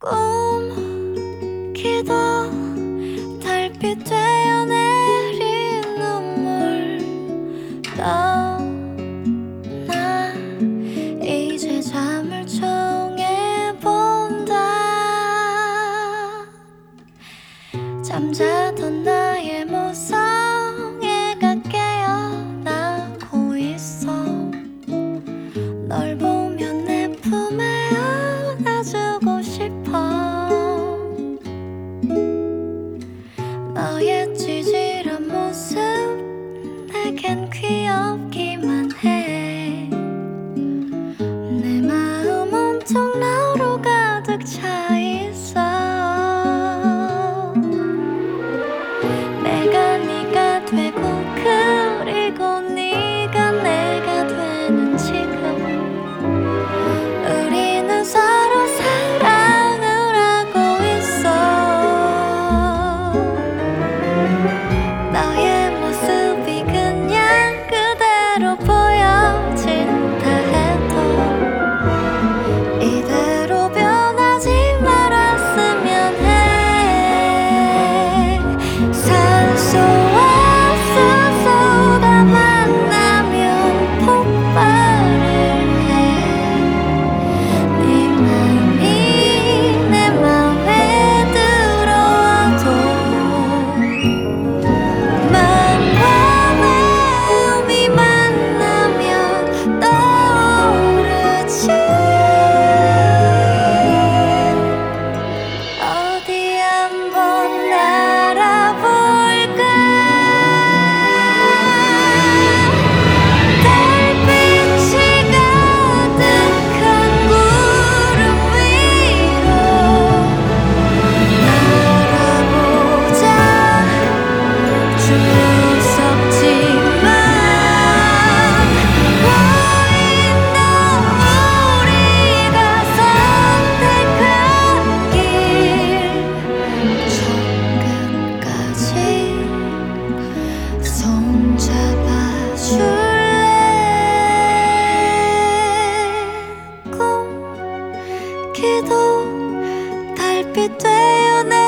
꿈기도 달빛 되어 내린 눈물 나 이제 잠을 청해본다. 잠자던 나의 모성애가 깨어나고 있어. 널 보면 내 품에 안아주고 싶어. 너의 찌질한 모습 내겐 귀엽기만 해. 내 마음 온통 너로 가득 차 있어. 내가 네가 되고 그리고 네가 내가 되는 지금 우리는 서로 사랑을 하고 있어. 너의 모습이 그냥 그대로 보여진다 해도 이대로 변하지 말았으면 해. 산소와 수소가 만나면 폭발을 해. 네 맘이 내 맘에 들어와도 마음과 마음이 만나면 떠오르지. 어디 한번 날아볼까. 달빛이 가득한 구름 위로 날아보자. 춤을 섞지만 보인다. 우리가 선택한 길 정끝까지 손잡아줄래. 꿈기도 달빛 되어